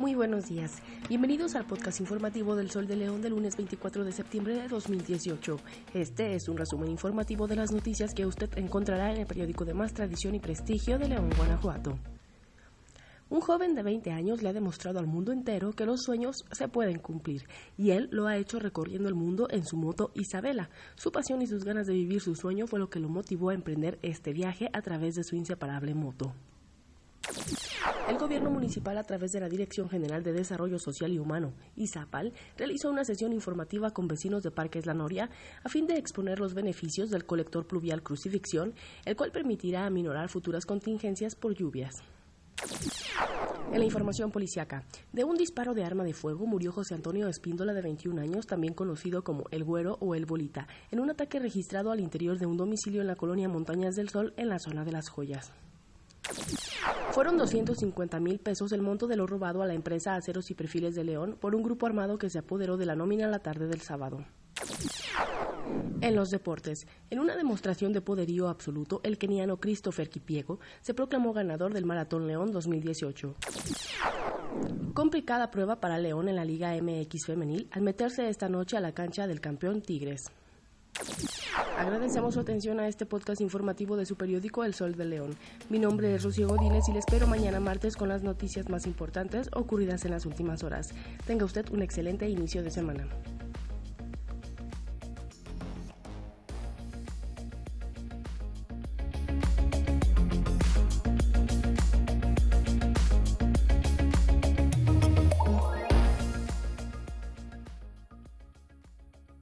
Muy buenos días. Bienvenidos al podcast informativo del Sol de León del lunes 24 de septiembre de 2018. Este es un resumen informativo de las noticias que usted encontrará en el periódico de más tradición y prestigio de León, Guanajuato. Un joven de 20 años le ha demostrado al mundo entero que los sueños se pueden cumplir, y él lo ha hecho recorriendo el mundo en su moto Isabela. Su pasión y sus ganas de vivir su sueño fue lo que lo motivó a emprender este viaje a través de su inseparable moto. El gobierno municipal, a través de la Dirección General de Desarrollo Social y Humano, ISAPAL, realizó una sesión informativa con vecinos de Parques La Noria a fin de exponer los beneficios del colector pluvial Crucifixión, el cual permitirá aminorar futuras contingencias por lluvias. En la información policiaca, de un disparo de arma de fuego murió José Antonio Espíndola, de 21 años, también conocido como El Güero o El Bolita, en un ataque registrado al interior de un domicilio en la colonia Montañas del Sol, en la zona de Las Joyas. Fueron 250,000 pesos el monto de lo robado a la empresa Aceros y Perfiles de León por un grupo armado que se apoderó de la nómina la tarde del sábado. En los deportes, en una demostración de poderío absoluto, el keniano Christopher Kipiego se proclamó ganador del Maratón León 2018. Complicada prueba para León en la Liga MX Femenil al meterse esta noche a la cancha del campeón Tigres. Agradecemos su atención a este podcast informativo de su periódico El Sol de León. Mi nombre es Rocío Godínez y le espero mañana martes con las noticias más importantes ocurridas en las últimas horas. Tenga usted un excelente inicio de semana.